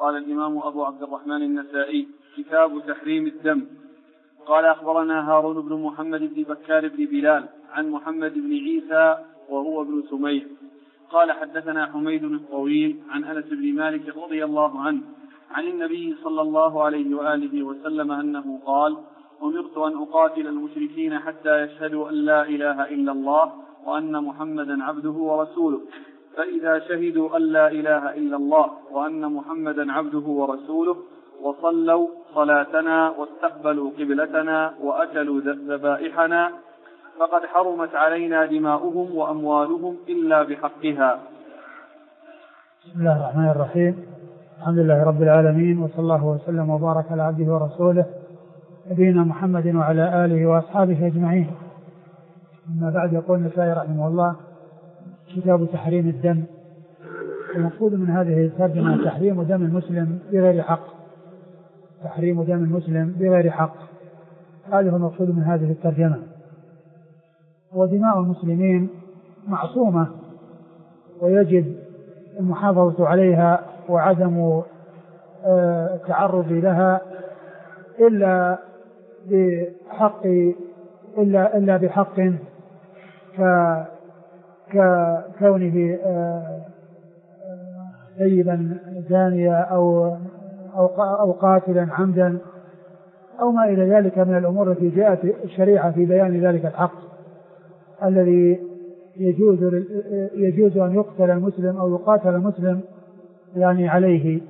قال الإمام أبو عبد الرحمن النسائي: كتاب تحريم الدم. قال: أخبرنا هارون بن محمد بن بكار بن بلال عن محمد بن عيسى وهو ابن سمير قال: حدثنا حميد الطويل عن أنس بن مالك رضي الله عنه عن النبي صلى الله عليه وآله وسلم أنه قال: أمرت أن أقاتل المشركين حتى يشهدوا أن لا إله إلا الله وأن محمدا عبده ورسوله، فإذا شهدوا أن لا إله إلا الله وأن محمدا عبده ورسوله وصلوا صلاتنا واستقبلوا قبلتنا وأكلوا ذبائحنا فقد حرمت علينا دماؤهم وأموالهم إلا بحقها. بسم الله الرحمن الرحيم. الحمد لله رب العالمين، وصلى الله وسلم وبارك على عبده ورسوله نبينا محمد وعلى آله وأصحابه أجمعين. أما بعد، يقول النسائي رحمه الله: كتاب تحريم الدم. المقصود من هذه الترجمة تحريم دم المسلم بغير حق. تحريم دم المسلم بغير حق، هذا هو المقصود من هذه الترجمة. ودماء المسلمين معصومة، ويجب المحافظة عليها وعدم التعرض لها إلا بحق ككونه ثيبا زانيا أو قاتلا عمدا أو ما إلى ذلك من الأمور التي جاءت الشريعة في بيان ذلك الحق الذي يجوز أن يقتل المسلم أو يقاتل المسلم يعني عليه.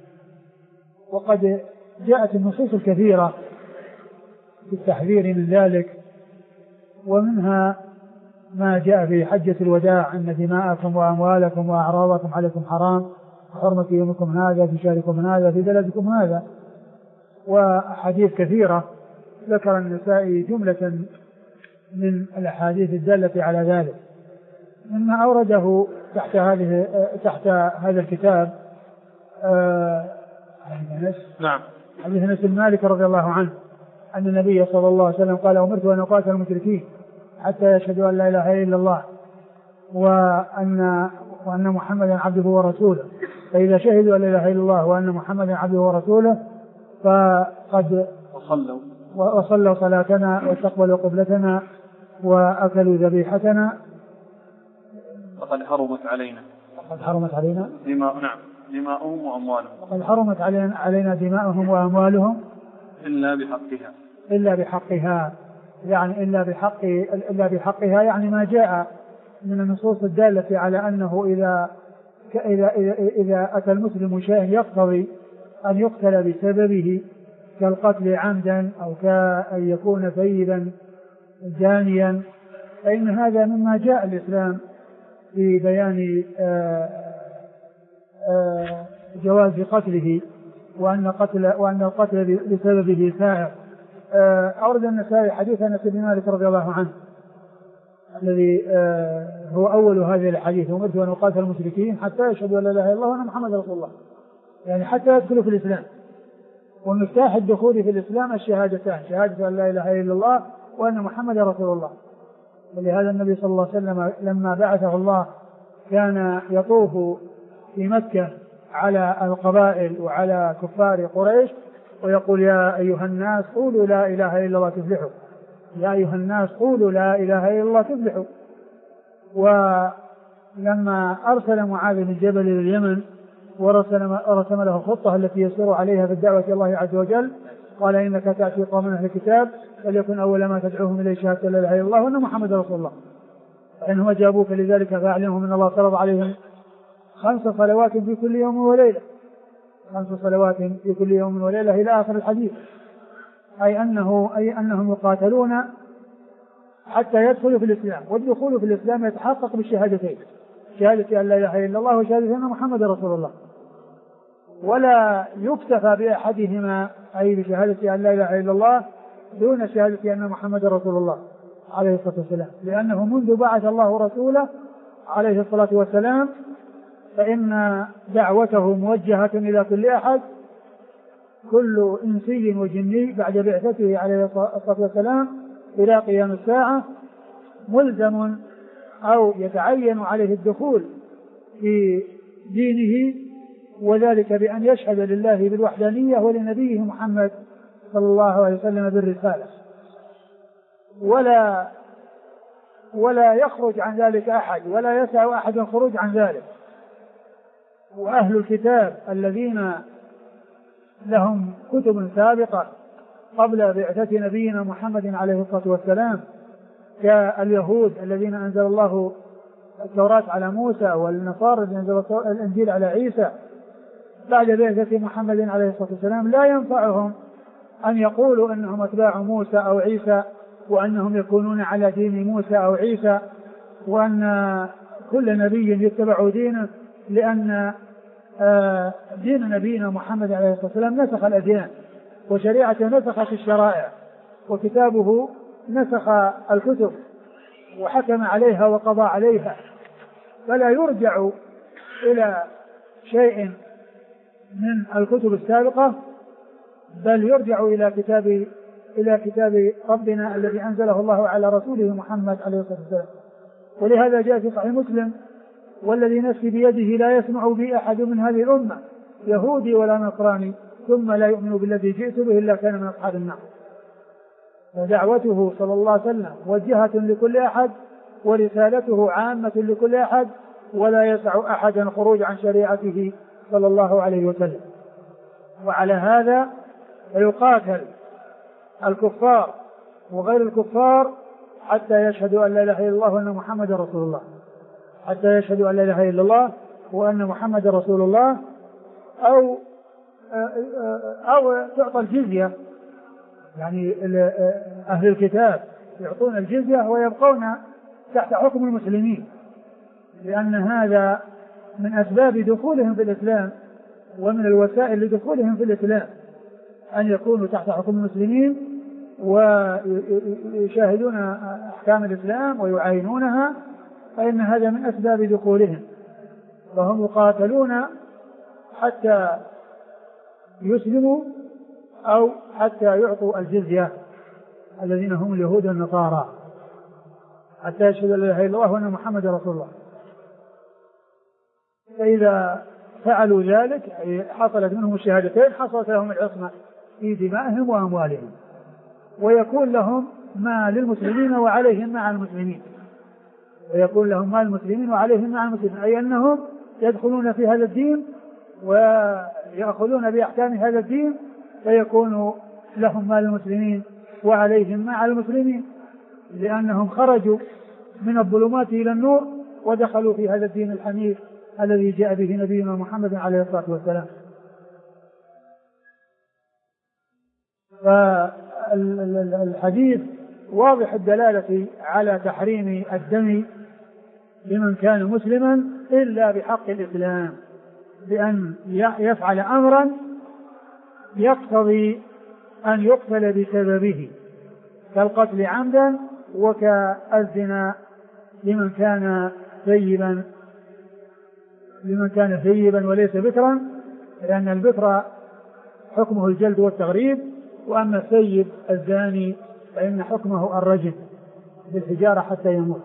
وقد جاءت النصوص الكثيرة في التحذير من ذلك، ومنها ما جاء في حجة الوداع: أن دماءكم وأموالكم وأعراضكم عليكم حرام، حرمة يومكم هذا في شهركم هذا في بلدكم هذا. وأحاديث كثيرة ذكر النسائي جملة من الأحاديث الدالة على ذلك. مما أورده تحت هذا الكتاب حديث أنس بن مالك رضي الله عنه أن النبي صلى الله عليه وسلم قال: أمرت أن أقاتل المشركين حتى يشهدوا أن لا إله إلا الله وأن محمدا عبده ورسوله، فإذا شهدوا أن لا إله إلا الله وأن محمدا عبده ورسوله فقد وصلوا صلاتنا واستقبلوا قبلتنا وأكلوا ذبيحتنا فقد حرمت علينا دماؤهم وأموالهم. فقد حرمت علينا دماؤهم وأموالهم إلا بحقها، يعني إلا بحقها يعني ما جاء من النصوص الدالة على أنه إذا أتى المسلم شيئا يقتضي أن يقتل بسببه كالقتل عمدا أو كأن يكون ثيبا زانيا، فإن هذا مما جاء الإسلام في بيان جواز قتله وأن القتل بسببه سائغ. أورد النسائي حديث أنس بن مالك رضي الله عنه الذي هو أول هذه الحديث: أمرت أن أقاتل المشركين حتى يشهدوا أن لا إله إلا الله وأن محمد رسول الله، يعني حتى يدخلوا في الإسلام. ومفتاح الدخول في الإسلام الشهادتان: شهادة أن لا إله إلا الله وأن محمد رسول الله. ولهذا النبي صلى الله عليه وسلم لما بعثه الله كان يطوف في مكة على القبائل وعلى كفار قريش ويقول: يا أيها الناس قولوا لا إله إلا الله تفلحوا، يا أيها الناس قولوا لا إله إلا الله تفلحوا. ولما أرسل معاذ بن جبل إلى اليمن ورسم له الخطة التي يسير عليها في الدعوة إلى الله عز وجل، قال: إنك تأتي قوم أهل الكتاب فليكن أول ما تدعوهم إليه شهادة لا إله إلا الله وأن محمد رسول الله، فإنهم أجابوك لذلك فأعلمهم أن الله فرض عليهم 5 صلوات في كل يوم وليلة، 5 صلوات في كل يوم وليلة إلى آخر الحديث. أي أنهم يقاتلون حتى يدخلوا في الإسلام، والدخول في الإسلام يتحقق بالشهادتين: شهادة أن لا إله إلا الله وشهادة أن محمد رسول الله. ولا يكتفى بأحدهما، أي بشهادة أن لا إله إلا الله دون شهادة أن محمد رسول الله عليه الصلاة والسلام، لأنه منذ بعث الله رسوله عليه الصلاة والسلام فإن دعوته موجهة إلى كل أحد، كل إنسي وجني بعد بعثته عليه الصلاة والسلام إلى قيام الساعة ملزم أو يتعين عليه الدخول في دينه وذلك بأن يشهد لله بالوحدانية ولنبيه محمد صلى الله عليه وسلم بالرسالة، ولا يخرج عن ذلك أحد، ولا يسع أحد الخروج عن ذلك. وأهل الكتاب الذين لهم كتب سابقة قبل بعثة نبينا محمد عليه الصلاة والسلام كاليهود الذين أنزل الله التوراة على موسى، والنصارى الذين أنزل الإنجيل على عيسى بعد بعثة محمد عليه الصلاة والسلام، لا ينفعهم أن يقولوا أنهم أتباع موسى أو عيسى، وأنهم يكونون على دين موسى أو عيسى، وأن كل نبي يتبع دينه، لأن دين نبينا محمد عليه الصلاة والسلام نسخ الأديان، وشريعته نسخت الشرائع، وكتابه نسخ الكتب وحكم عليها وقضى عليها، فلا يرجع إلى شيء من الكتب السابقة، بل يرجع إلى كتاب ربنا الذي أنزله الله على رسوله محمد عليه الصلاة والسلام. ولهذا جاء في صحيح مسلم: والذي نفسي بيده لا يسمع بي أحد من هذه الأمة يهودي ولا نصراني ثم لا يؤمن بالذي جئت به إلا كان من أصحاب النار. ودعوته صلى الله عليه وسلم موجهة لكل أحد، ورسالته عامة لكل أحد، ولا يسع أحدا الخروج عن شريعته صلى الله عليه وسلم. وعلى هذا فيقاتل الكفار وغير الكفار حتى يشهدوا أن لا إله إلا الله وأن محمد رسول الله، حتى يشهدوا أن لا إله إلا الله وأن محمد رسول الله، أو تعطى الجزية، يعني أهل الكتاب يعطون الجزية ويبقون تحت حكم المسلمين، لأن هذا من أسباب دخولهم في الإسلام ومن الوسائل لدخولهم في الإسلام، أن يكونوا تحت حكم المسلمين ويشاهدون أحكام الإسلام ويعاينونها، فإن هذا من أسباب دخولهم. فهم يقاتلون حتى يسلموا أو حتى يعطوا الجزية، الذين هم اليهود والنصارى، حتى يشهدوا لا إله إلا الله وأن محمد رسول الله. فإذا فعلوا ذلك حصلت منهم الشهادتين، حصلت لهم العصمة في دمائهم وأموالهم، ويكون لهم ما للمسلمين وعليهم مع المسلمين، ويكون لهم ما للمسلمين وعليهم مع المسلمين، أي أنهم يدخلون في هذا الدين ويأخذون بأحكام هذا الدين، فيكون لهم ما للمسلمين وعليهم مع المسلمين، لأنهم خرجوا من الظلمات إلى النور ودخلوا في هذا الدين الحنيف الذي جاء به نبينا محمد عليه الصلاة والسلام. فالحديث واضح الدلالة على تحريم الدم لمن كان مسلما إلا بحق الإسلام، بأن يفعل أمرا يقتضي أن يقتل بسببه، كالقتل عمدا وكالزنا لمن كان ثيبا وليس بكرا، لأن البكر حكمه الجلد والتغريب، وأما الثيب الزاني فإن حكمه الرجم بالحجارة حتى يموت،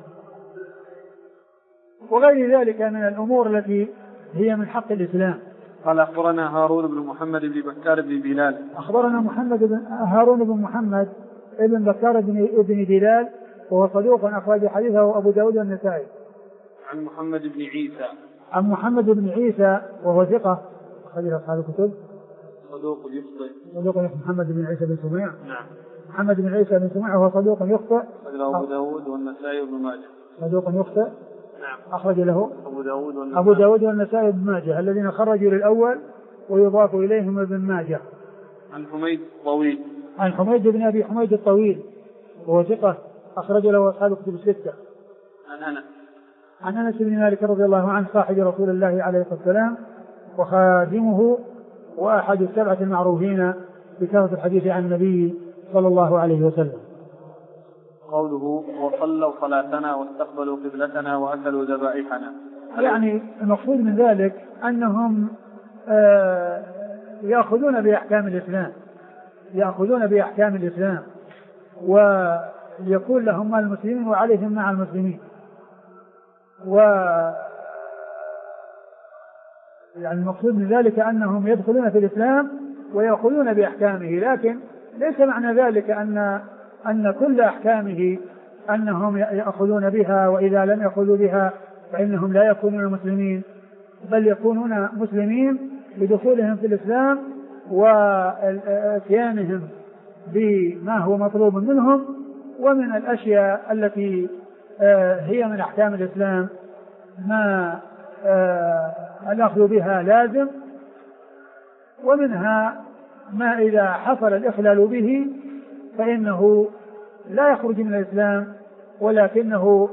وغير ذلك من الأمور التي هي من حق الإسلام. قال أخبرنا هارون بن محمد بن بكار بن بلال. أخبرنا هارون بن محمد بن بكار بن بلال، وهو صدوق أخرج حديثه أبو داود والنسائي. عن محمد بن عيسى. عن محمد بن عيسى وهو ثقة أخرج أصحاب الكتب. صدوق يخطئ. صدوق محمد بن عيسى بن سميع. نعم. محمد بن عيسى بن سميع وهو صدوق يخطئ. أخرج له أبو داود والنسائي وابن ماجه. صدوق يخطئ. نعم. أخرج له أبو داود والنسائي وابن ماجه الذين خرجوا للأول ويضاف إليهم ابن ماجه. عن حميد طويل. عن حميد بن أبي حميد الطويل وهو ثقة أخرج له أصحاب الكتب الستة. عن أنس بن مالك رضي الله عنه صاحب رسول الله عليه الصلاة والسلام وخادمه وأحد السبعة المعروفين بكثرة الحديث عن النبي صلى الله عليه وسلم. قوله وصلوا صلاتنا واستقبلوا قبلتنا وأكلوا ذبائحنا، يعني المقصود من ذلك أنهم يأخذون بأحكام الإسلام ويكون لهم مع المسلمين وعليهم مع المسلمين، يعني المقصود من ذلك أنهم يدخلون في الإسلام ويأخذون بأحكامه، لكن ليس معنى ذلك أن كل أحكامه أنهم يأخذون بها، وإذا لم يأخذوا بها فإنهم لا يكونون مسلمين، بل يكونون مسلمين بدخولهم في الإسلام واتيانهم بما هو مطلوب منهم. ومن الأشياء التي هي من أحكام الإسلام ما الأخذ بها لازم، ومنها ما إذا حصل الإخلال به فإنه لا يخرج من الإسلام، ولكنه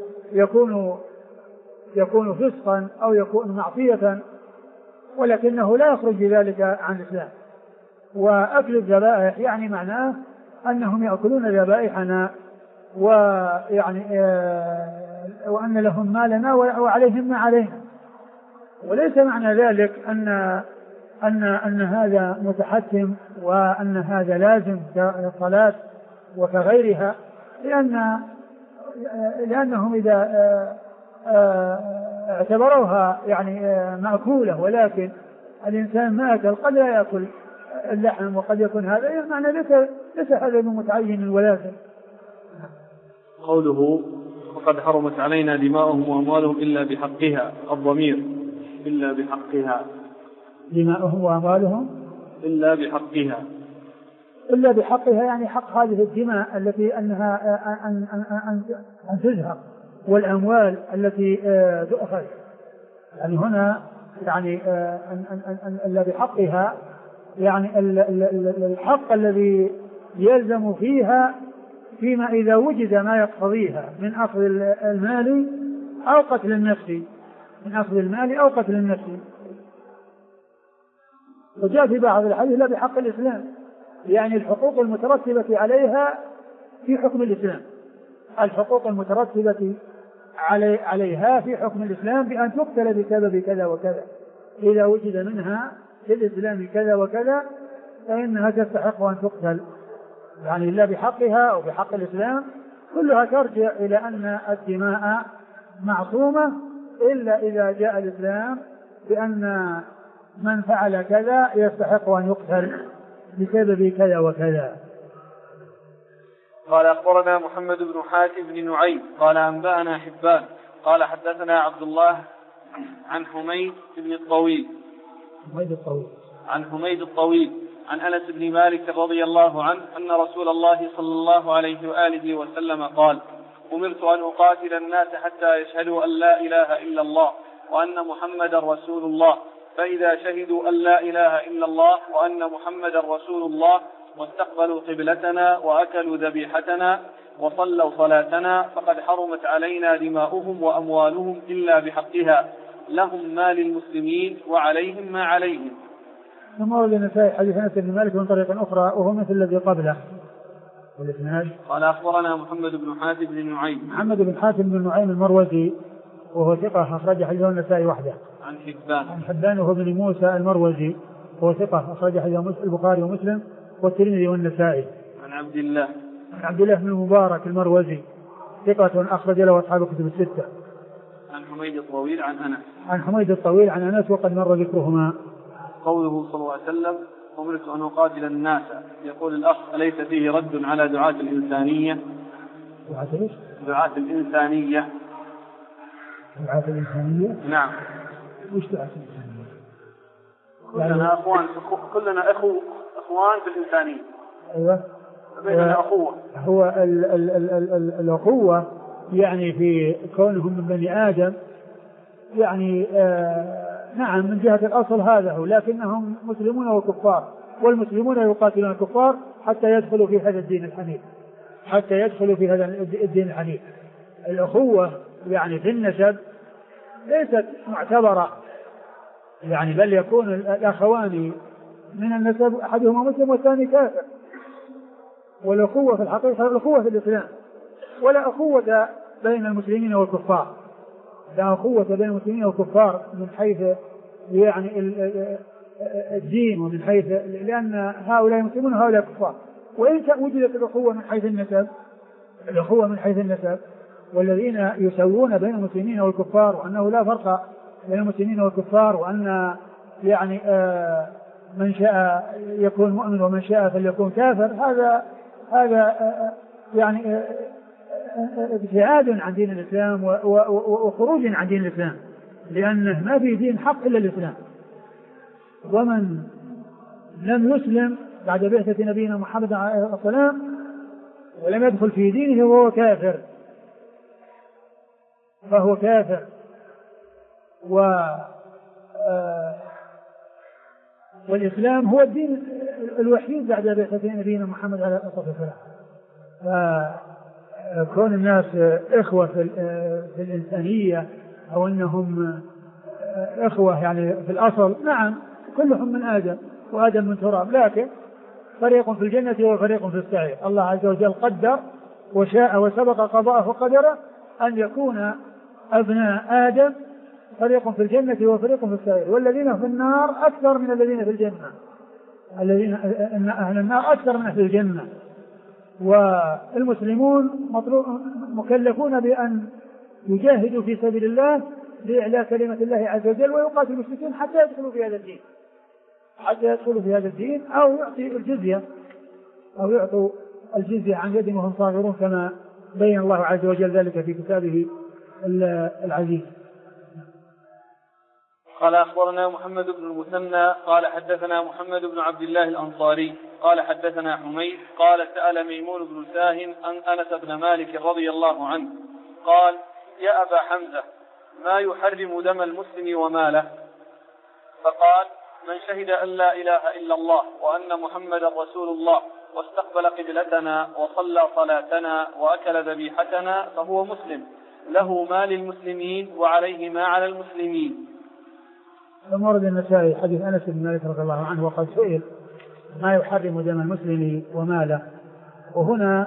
يكون فسقا أو يكون معصية، ولكنه لا يخرج بذلك عن الإسلام. وأكل الذبائح يعني معناه أنهم يأكلون ذبائحنا، ويعني وأن لهم ما لنا وعليهم ما علينا، وليس معنى ذلك أن هذا متحتم وأن هذا لازم كالصلاة وكغيرها، لأنهم إذا اعتبروها يعني مأكولة، ولكن الإنسان ما أكل قد لا يأكل اللحم، وقد يكون هذا يعني معنى ليس هذا متعين ولازم. قوله وقد حرمت علينا دماؤهم وأموالهم إلا بحقها، الضمير إلا بحقها، دماؤهم وأموالهم إلا بحقها، إلا بحقها يعني حق هذه الدماء التي أنها أن تزهق، والأموال التي تؤخذ، يعني هنا يعني إلا بحقها يعني الحق الذي يلزم فيها فيما إذا وجد ما يقتضيها من أخذ المال أو قتل النفس، من أخذ المال أو قتل النفس. وجاء في بعض الحديث لا بحق الإسلام، يعني الحقوق المترتبة عليها في حكم الإسلام، الحقوق المترتبة عليها في حكم الإسلام بأن تقتل بسبب كذا وكذا، إذا وجد منها في الإسلام كذا وكذا فإنها تستحق أن تقتل، يعني إلا بحقها أو بحق الإسلام كلها ترجع إلى أن الدماء معصومة، إلا إذا جاء الإسلام بأن من فعل كذا يستحق أن يقتل بسبب كذا وكذا. قال أخبرنا محمد بن حاتم بن نعيم قال أنبأنا حبان قال حدثنا عبد الله عن حميد الطويل عن أنس بن مالك رضي الله عنه أن رسول الله صلى الله عليه وآله وسلم قال: أمرت أن أقاتل الناس حتى يشهدوا أن لا إله إلا الله وأن محمدا رسول الله، فإذا شهدوا أن لا إله إلا الله وأن محمدا رسول الله واستقبلوا قبلتنا وأكلوا ذبيحتنا وصلوا صلاتنا فقد حرمت علينا دماؤهم وأموالهم إلا بحقها، لهم ما للمسلمين وعليهم ما عليهم. ثم ورد النسائي حديث أنس بن مالك من طريق أخرى وهو مثل الذي قبله. قال أخبرنا محمد بن حاتم بن نعيم المروزي وهو ثقة أخرج حديثه النسائي وحده. عن حبان وهو بن موسى المروزي وهو ثقة أخرج حديثه البخاري ومسلم والترمذي والنسائي. عن عبد الله بن المبارك المروزي ثقة أخرج له أصحاب الكتب الستة. عن حميد الطويل عن أنس وقد مر ذكرهما. قوله صلى الله عليه وسلم: أمرت أن أقاتل الناس، يقول الأخ: أليس فيه رد على دعاة الإنسانية؟ دعاة الإنسانية. نعم. وش دعاة الإنسانية؟ كلنا أخوان، كلنا أخوان في الإنسانية. أيوة. بيننا أخوة. هو الأخوة يعني في كونهم من بني آدم، يعني نعم من جهة الأصل هذا هو، لكنهم مسلمون وكفار، والمسلمون يقاتلون الكفار حتى يدخلوا في هذا الدين الحنيف. الأخوة يعني في النسب ليست معتبرة، يعني بل يكون الأخوان من النسب أحدهما مسلم والثاني كافر. والأخوة في الحقيقة الأخوة في الإسلام، ولا أخوة بين المسلمين والكفار، لا أخوة بين المسلمين والكفار من حيث يعني الدين ومن حيث، لأن هؤلاء مسلمون وهؤلاء كفار. وإن وجدت الأخوة من حيث النسب والذين يسوون بين المسلمين والكفار، وأنه لا فرق بين المسلمين والكفار، وأن يعني من شاء يكون مؤمن ومن شاء فليكون كافر، هذا يعني ابتعاد عن دين الإسلام وخروج عن دين الإسلام، لأنه ما في دين حق إلا الإسلام. ومن لم يسلم بعد بعثة نبينا محمد عليه الصلاة والسلام ولم يدخل في دينه وهو كافر فهو كافر. والإسلام هو الدين الوحيد بعد بعثة نبينا محمد عليه الصلاة والسلام. فكون الناس إخوة في الإنسانية أو أنهم إخوة يعني في الأصل، نعم كلهم من آدم وآدم من تراب، لكن فريق في الجنة وفريق في السعير. الله عز وجل قدر وشاء وسبق قضاءه وقدره أن يكون أبناء آدم فريق في الجنة وفريق في السعير، والذين في النار أكثر من الذين في الجنة، الذين أهل النار أكثر من أهل الجنة. والمسلمون مكلفون بأن يجاهدوا في سبيل الله لإعلاء كلمة الله عز وجل ويقاتلوا المشركين حتى يدخلوا في هذا الدين، أو يعطوا الجزية عن يد وهم صاغرون، كما بين الله عز وجل ذلك في كتابه العزيز. قال أخبرنا محمد بن المثنى قال حدثنا محمد بن عبد الله الأنصاري قال حدثنا حميد قال سأل ميمون بن ساهن عن أنس بن مالك رضي الله عنه قال: يا أبا حمزة، ما يحرم دم المسلم وماله؟ فقال: من شهد أن لا إله إلا الله وأن محمدا رسول الله واستقبل قبلتنا وصلى صلاتنا وأكل ذبيحتنا فهو مسلم، له ما للمسلمين وعليه ما على المسلمين. ثم ورد النسائي حديث أنس بن مالك رضي الله عنه وقد سئل ما يحرم دم المسلم وماله، وهنا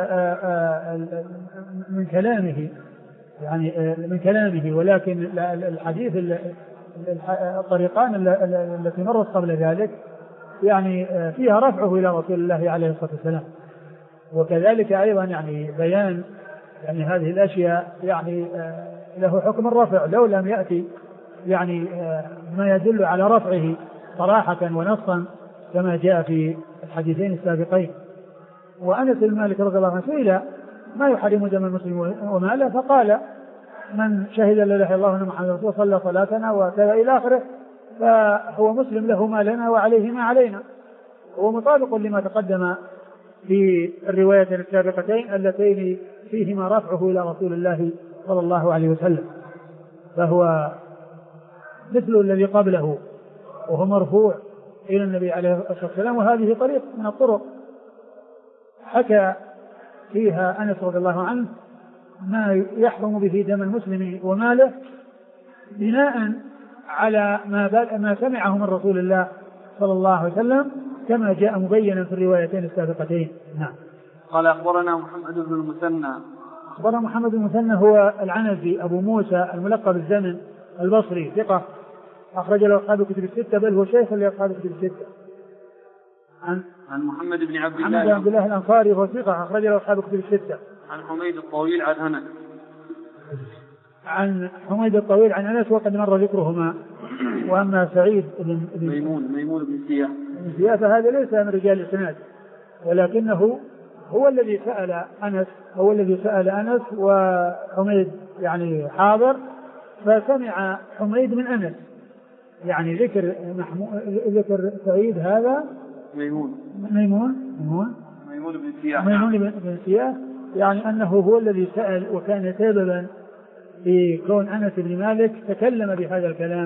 من كلامه ولكن الحديث الطريقان التي مرت قبل ذلك يعني فيها رفعه إلى رسول الله عليه الصلاة والسلام، وكذلك أيضا يعني بيان يعني هذه الأشياء يعني له حكم الرفع لو لم يأتي يعني ما يدل على رفعه صراحة ونصا كما جاء في الحديثين السابقين. وأنس بن مالك رضي الله عنه سئل ما يحرم دم المسلم وماله، فقال: من شهد لا اله الا الله وان محمدا رسول الله صلى صلاتنا وكذا الى اخره فهو مسلم، له ما لنا وعليه ما علينا. هو مطابق لما تقدم في الروايتين السابقتين اللتين فيهما رفعه الى رسول الله صلى الله عليه وسلم، فهو مثل الذي قبله وهو مرفوع الى النبي عليه الصلاه والسلام. وهذه طريق من الطرق حكى فيها أنس رضي الله عنه ما يحرم به دم المسلم وماله بناء على ما سمعه من رسول الله صلى الله عليه وسلم كما جاء مبينا في الروايتين السابقتين. نعم. قال أخبرنا محمد بن المثنى. أخبرنا محمد بن المثنى هو العنزي أبو موسى الملقب بالزمن البصري، ثقة أخرج له أصحاب الكتب الستة، بل هو شيخ لأصحاب الكتب الستة. عن محمد بن عبد الله الأنصاري هو ثقة أخرج له أصحاب الكتب الستة. عن حميد الطويل عن أنس. عن حميد الطويل عن أنس وقد مر ذكرهما. وأما سعيد بن ميمون بن سياف فهذا ليس من رجال الإسناد، ولكنه هو الذي سأل أنس وحميد يعني حاضر، فسمع حميد من أنس، يعني ذكر سعيد هذا ميمون بن سياف، يعني أنه هو الذي سأل وكان سببا في كون أنس بن مالك تكلم بهذا الكلام.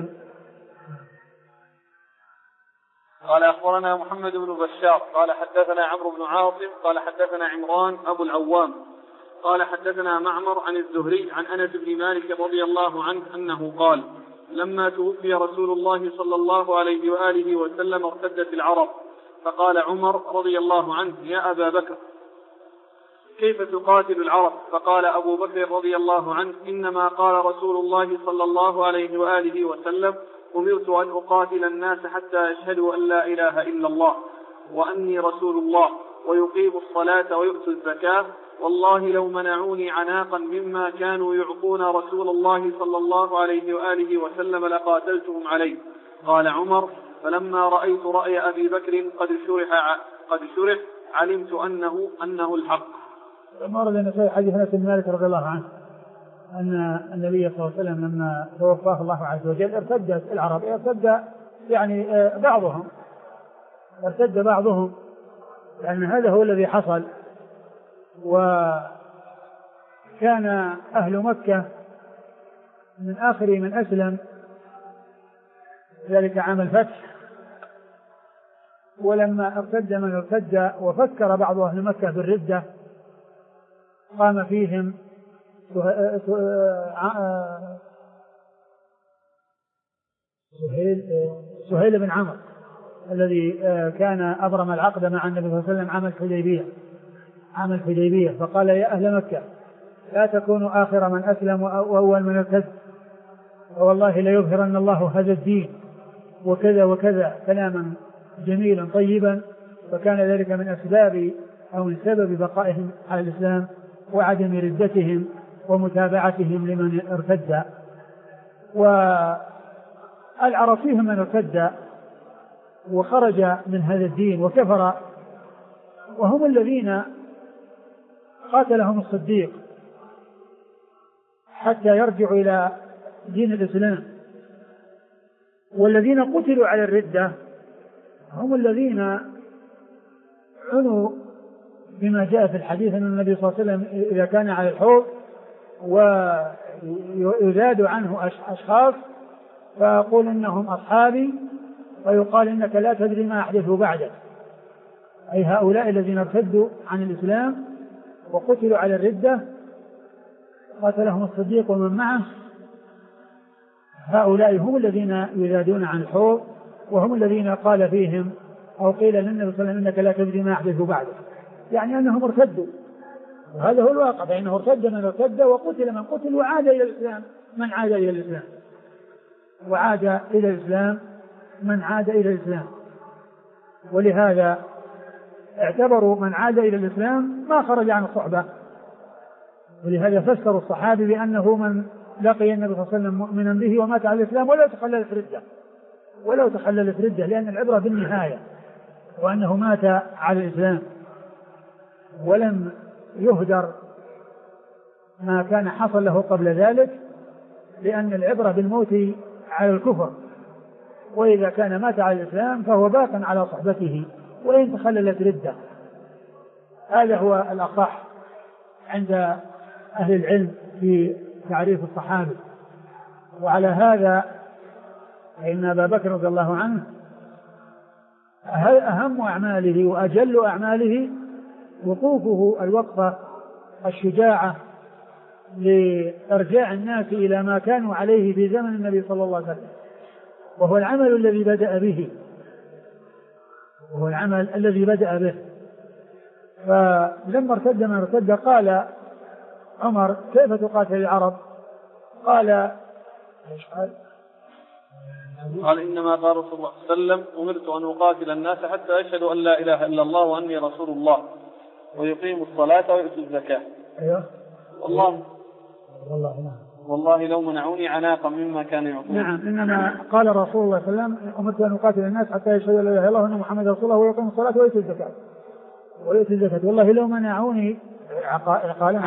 قال أخبرنا محمد بن بشار قال حدثنا عمرو بن عاصم قال حدثنا عمران أبو العوام قال حدثنا معمر عن الزهري عن أنس بن مالك رضي الله عنه أنه قال: لما توفي رسول الله صلى الله عليه وآله وسلم ارتدت العرب، فقال عمر رضي الله عنه: يا أبا بكر، كيف تقاتل العرب؟ فقال أبو بكر رضي الله عنه: إنما قال رسول الله صلى الله عليه وآله وسلم: أمرت أن أقاتل الناس حتى يشهدوا أن لا إله إلا الله وأني رسول الله ويقيموا الصلاة ويؤتوا الزكاة، والله لو منعوني عناقا مما كانوا يعطون رسول الله صلى الله عليه وآله وسلم لقاتلتهم عليه، قال عمر: فلما رأيت رأي أبي بكر قد شرح علمت أنه الحق. ورد أن حديث أنس بن مالك رضي الله عنه أن النبي صلى الله عليه وسلم لما توفاه الله عز وجل ارتدت العرب، ارتد يعني ارتد بعضهم، لأن هذا هو الذي حصل. وكان أهل مكة من آخر من أسلم ذلك عام الفتح، ولما ارتد من ارتد وفكر بعض أهل مكة بالردة قام فيهم سهيل بن عمرو الذي كان أبرم العقد مع النبي صلى الله عليه وسلم عام الحديبية، فقال: يا أهل مكة لا تكونوا آخر من أسلم وأول من ارتد، والله ليظهرن الله هذا الدين وكذا وكذا، كلاما جميلا طيبا. فكان ذلك من أسباب أو من سبب بقائهم على الإسلام وعدم ردتهم ومتابعتهم لمن ارتد. والعرب فيهم من ارتد وخرج من هذا الدين وكفر، وهم الذين قاتلهم الصديق حتى يرجعوا إلى دين الإسلام، والذين قتلوا على الردة هم الذين عنوا بما جاء في الحديث أن النبي صلى الله عليه وسلم إذا كان على الحوض ويزاد عنه أشخاص فيقول إنهم أصحابي، ويقال إنك لا تدري ما أحدثوا بعدك، أي هؤلاء الذين ارتدوا عن الإسلام وقتلوا على الردة قاتلهم الصديق ومن معه، هؤلاء هم الذين يزادون عن الحوض، وهم الذين قال فيهم أو قيل للنبي صلى الله عليه وسلم إنك لا تدري ما أحدثوا بعدك، يعني أنهم ارتدوا، وهذا هو الواقع، فإنه ارتد من ارتد وقتل من قتل وعاد إلى الإسلام من عاد إلى الإسلام، وعاد إلى الإسلام من عاد إلى الإسلام. ولهذا اعتبروا من عاد إلى الإسلام ما خرج عن الصحبة، ولهذا فسروا الصحابي بأنه من لقي النبي صلى الله عليه وسلم مؤمنا به ومات على الإسلام ولو تخللت ردة، لأن العبرة بالنهاية، وأنه مات على الإسلام ولم يهدر ما كان حصل له قبل ذلك، لأن العبرة بالموت على الكفر، وإذا كان مات على الإسلام فهو باق على صحبته وإن تخللت ردة. هذا هو الأصح عند أهل العلم في تعريف الصحابة. وعلى هذا فإن أبا بكر رضي الله عنه أهم أعماله وأجل أعماله وقوفه الوقفة الشجاعة لإرجاع الناس إلى ما كانوا عليه في زمن النبي صلى الله عليه وسلم، وهو العمل الذي بدأ به. فلما ارتد من ارتد قال عمر: كيف تقاتل العرب؟ قال إنما قال صلى الله عليه وسلم: أمرت أن أقاتل الناس حتى يشهدوا أن لا إله إلا الله وأني رسول الله ويقيموا الصلاة ويؤتوا الزكاة. أيوه. والله لو منعوني عناقا مما كانوا يعطون. نعم، إنما قال رسول الله صلى الله عليه وسلم: أمرت أن أقاتل الناس حتى يشهدوا أن لا إله إلا الله وأن محمد رسول الله ويقيموا الصلاة ويؤتوا الزكاة. والله لو منعوني قال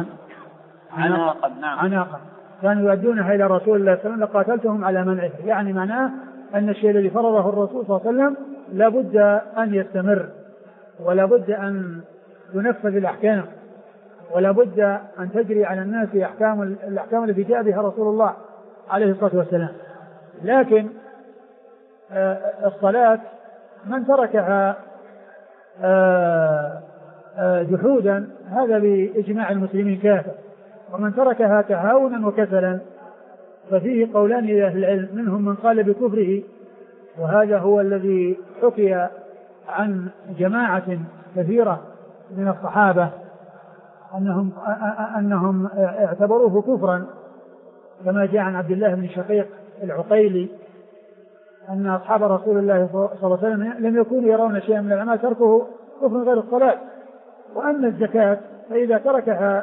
عناقا كانوا يؤدونها إلى رسول الله صلى الله عليه وسلم لقاتلتهم على منعه، يعني معناه أن الشيء الذي فرضه الرسول صلى الله عليه وسلم لابد أن يستمر، ولابد أن تنفذ الأحكام، ولابد أن تجري على الناس الأحكام التي جاء بها رسول الله عليه الصلاة والسلام. لكن الصلاة من تركها جحودا هذا بإجماع المسلمين كافر، ومن تركها تهاونا وكسلا ففيه قولان لأهل العلم، منهم من قال بكفره، وهذا هو الذي حكي عن جماعة كثيرة من الصحابة أنهم اعتبروه كفرا، كما جاء عن عبد الله بن شقيق العقيلي أن أصحاب رسول الله صلى الله عليه وسلم لم يكونوا يرون شيئا من الأعمال تركه كفر غير الصلاة. وأما الزكاة فإذا تركها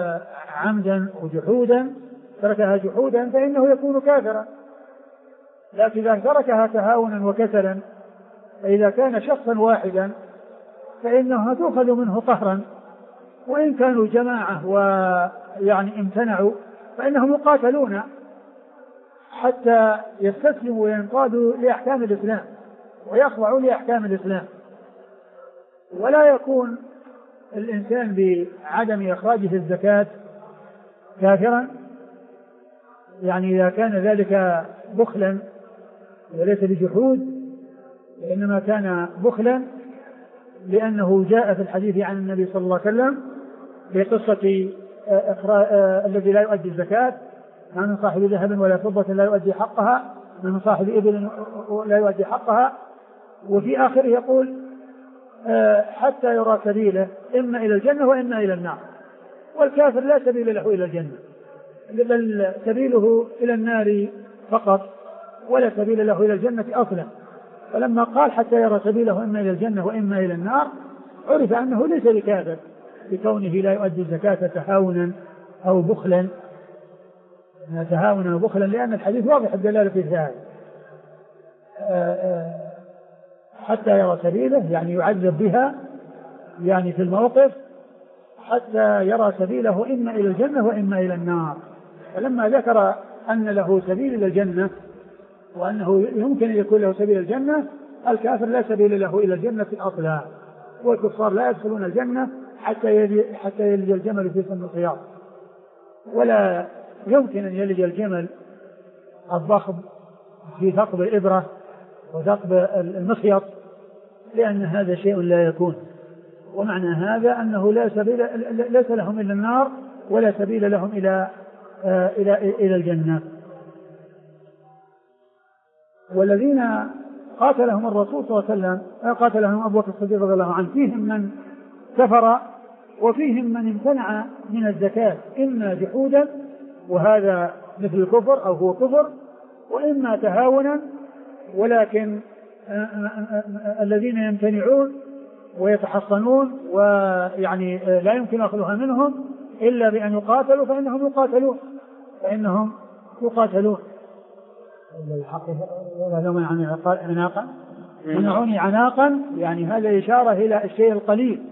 عمدا وجحودا فإنه يكون كافرا، لكن إذا تركها تهاونا وكسلا، فإذا كان شخصا واحدا فإنها تؤخذ منه قهرا، وإن كانوا جماعة ويعني امتنعوا فإنهم يقاتلون حتى يستسلموا وينقادوا لأحكام الإسلام ويخضعوا لأحكام الإسلام. ولا يكون الإنسان بعدم إخراجه الزكاة كافرا، يعني إذا كان ذلك بخلا وليس بجحود، وإنما كان بخلا لأنه جاء في الحديث عن النبي صلى الله عليه وسلم بقصة الذي لا يؤدي الزكاة، ما من صاحب ذهب ولا فضة لا يؤدي حقها، ما من صاحب إبل لا يؤدي حقها، وفي آخره يقول حتى يرى سبيله إما إلى الجنة وإما إلى النار. والكافر لا سبيل له إلى الجنة، بل سبيله إلى النار فقط، ولا سبيل له إلى الجنة أصلا. فلما قال حتى يرى سبيله إما إلى الجنة وإما إلى النار، عرف أنه ليس بكافر بكونه لا يؤدي الزكاة تهاونا أو بخلا، تهاونا وبخلا، لأن الحديث واضح الدلالة في ذلك. حتى يرى سبيله يعني يعذب بها، يعني في الموقف، حتى يرى سبيله إما إلى الجنة وإما إلى النار. فلما ذكر أن له سبيل إلى الجنة وأنه يمكن أن يكون له سبيل الجنة، الكافر لا سبيل له إلى الجنة أصلا، والكفار لا يدخلون الجنة حتى يلج الجمل في سم الخياط، ولا يمكن أن يلج الجمل الضخم في ثقب الإبرة وثقب المخيط، لأن هذا شيء لا يكون. ومعنى هذا أنه ليس لهم إلا النار ولا سبيل لهم إلى الجنة. والذين قاتلهم الرسول صلى الله عليه وسلم، قاتلهم أبو بكر الصديق رضي الله عنه، فيهم من كفر وفيهم من امتنع من الزكاة، إما جحودا وهذا مثل الكفر أو هو كفر، وإما تهاونا، ولكن الذين يمتنعون ويتحصنون ويعني لا يمكن أخذها منهم إلا بأن يقاتلوا فإنهم يقاتلون. منعوني عناقا، يعني هذا إشارة إلى الشيء القليل.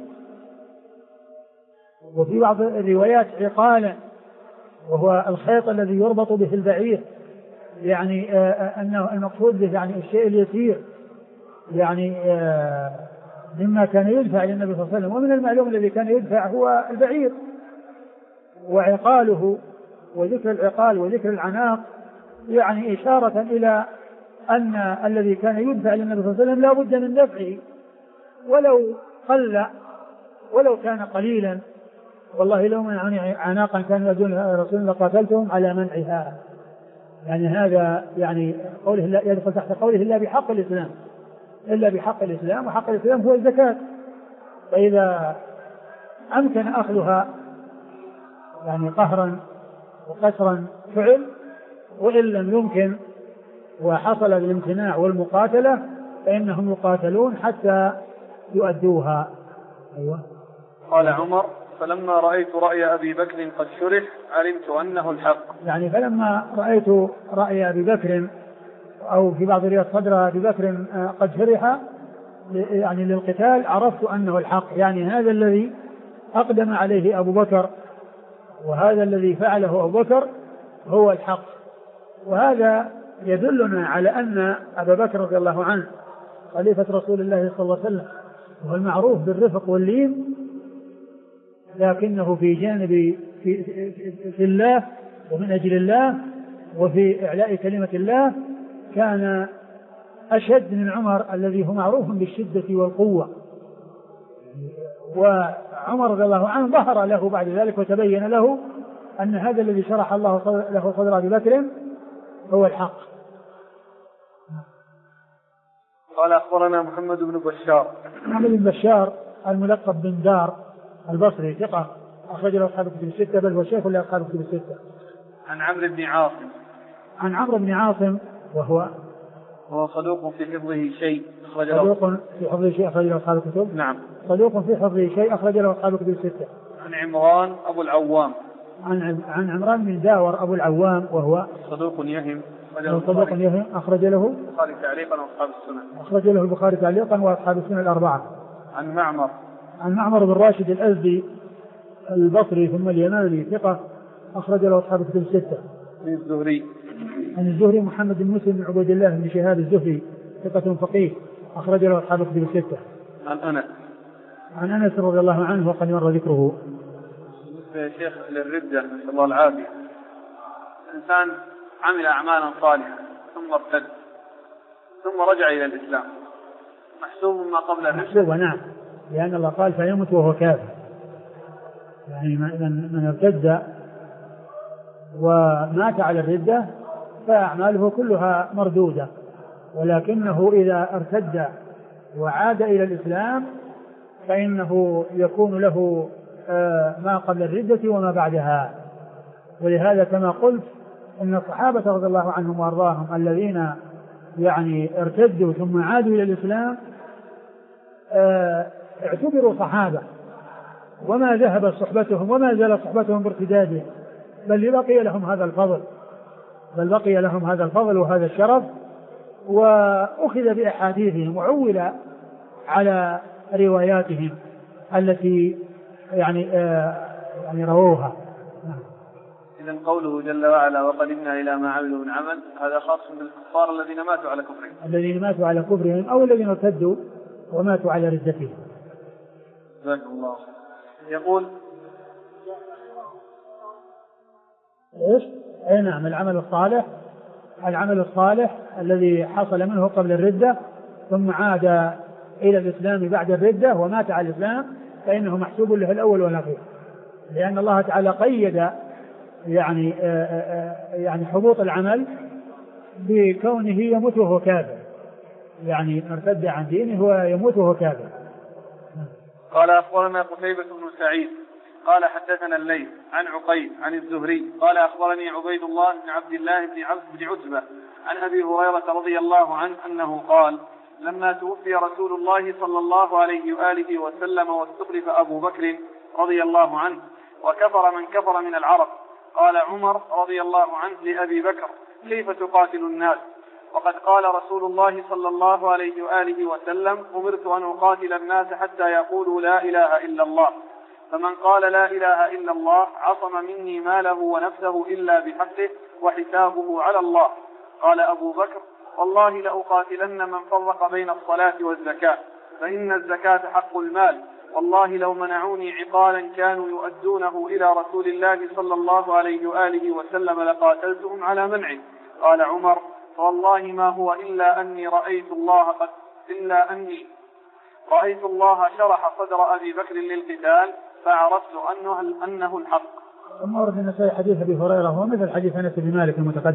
وفي بعض الروايات عقالا، وهو الخيط الذي يربط به البعير، يعني أنه المقصود به يعني الشيء اليسير، يعني مما كان يدفع للنبي صلى الله عليه وسلم. ومن المعلوم الذي كان يدفع هو البعير، وعقاله وذكر العقال وذكر العناق يعني إشارة إلى أن الذي كان يدفع للنبي صلى الله عليه وسلم لا بد من دفعه ولو قل، ولو كان قليلا. والله لو منعني عناقا كان يدون رسول لقاتلتهم على منعها. يعني هذا يعني قوله لا يدخل تحت قوله إلا بحق الإسلام، إلا بحق الإسلام، وحق الإسلام هو الزكاة. فإذا أمكن أخذها يعني قهرا وقسرا فعل، وإن لم يمكن وحصل الامتناع والمقاتلة فإنهم يقاتلون حتى يؤدوها. أيوة. قال عمر: فلما رأيت رأي أبي بكر قد شرح علمت أنه الحق. يعني فلما رأيت رأي أبي بكر، أو في بعض الروايات صدر أبي بكر قد شرح يعني للقتال، عرفت أنه الحق. يعني هذا الذي أقدم عليه أبو بكر وهذا الذي فعله أبو بكر هو الحق. وهذا يدلنا على أن أبا بكر رضي الله عنه خليفة رسول الله صلى الله عليه وسلم، وهو المعروف بالرفق واللين، لكنه في جانب في الله ومن أجل الله وفي إعلاء كلمة الله كان أشد من عمر الذي هو معروف بالشدة والقوة. وعمر رضي الله عنه ظهر له بعد ذلك وتبين له أن هذا الذي شرح الله له صدر أبي بكر هو الحق. قال: أخبرنا محمد بن بشار. محمد بن بشار الملقب بن دار البصري ثقة، أخرج له أصحاب الكتب الستة، بل هو شيخ لأصحاب الكتب الستة. عن عمرو بن عاصم. عن عمرو بن عاصم وهو صدوق في حفظه شيء، صدوق في حفظه شيء أخرج له أصحاب الكتب. نعم. صدوق في حفظه شيء أخرج له أصحاب الكتب الستة. عن عمران أبو العوام. عن عمران بن داور أبو العوام وهو صدوق يهم، صدوق يهم أخرج له البخاري تعليقا وأصحاب السنن. أخرج له البخاري تعليقا وأصحاب السنن الأربعة. عن معمر بن راشد الأزدي البصري ثم اليماني ثقة أخرج له أصحاب الكتب الستة. عن الزهري محمد بن مسلم بن عبيد الله بن شهاب الزهري ثقة فقيه أخرج له أصحاب الكتب الستة. عن أنس رضي الله عنه وقد مر ذكره. يا شيخ للردة نسأل الله العافية، إنسان عمل أعمالا صالحة ثم ارتد ثم رجع إلى الإسلام، محسوب ما قبل الردة؟ محسوب، نعم، لأن الله قال فيموت وهو كافر، يعني من ارتد ومات على الردة فأعماله كلها مردودة، ولكنه إذا ارتد وعاد إلى الإسلام فإنه يكون له ما قبل الردة وما بعدها. ولهذا كما قلت أن الصحابة رضي الله عنهم وأرضاهم الذين يعني ارتدوا ثم عادوا إلى الإسلام اعتبروا صحابة، وما ذهب صحبتهم وما زال صحبتهم بارتدادهم، بل بقي لهم هذا الفضل وهذا الشرف، وأخذ بأحاديثهم وعول على رواياتهم التي يعني رووها. إذن قوله جل وعلا وقدمنا إلى ما عملوا من عمل، هذا خاص بالكفار الذين ماتوا على كفرهم أو الذين ارتدوا وماتوا على ردتهم. جزاك الله. يقول ايش؟ اي نعم، العمل الصالح الذي حصل منه قبل الردة ثم عاد إلى الإسلام بعد الردة ومات على الإسلام فإنه محسوب له الأول والأخير، لأن الله تعالى قيد يعني حبوط العمل بكونه يموت وهو كافر، يعني ارتد عن دينه ويموت وهو كافر. قال أخبرنا قتيبة بن سعيد قال حدثنا الليث عن عقيل عن الزهري قال أخبرني عبيد الله بن عبد الله بن عتبة عن أبي هريرة رضي الله عنه أنه قال لما توفي رسول الله صلى الله عليه وآله وسلم واستخلف أبو بكر رضي الله عنه وكفر من كفر من العرب، قال عمر رضي الله عنه لأبي بكر كيف تقاتل الناس وقد قال رسول الله صلى الله عليه وآله وسلم أمرت أن أقاتل الناس حتى يقولوا لا إله إلا الله، فمن قال لا إله إلا الله عصم مني ماله ونفسه إلا بحقه وحسابه على الله. قال أبو بكر والله لأقاتلن من فرق بين الصلاة والزكاة، فإن الزكاة حق المال، والله لو منعوني عقالا كانوا يؤدونه إلى رسول الله صلى الله عليه وآله وسلم لقاتلتهم على منعه. قال عمر فوالله ما هو إلا أني رأيت الله شرح صدر أبي بكر للقتال فعرفت أنه الحق. ثم ورد النسائي حديث أبي هريرة هو مثل حديث أنس بن مالك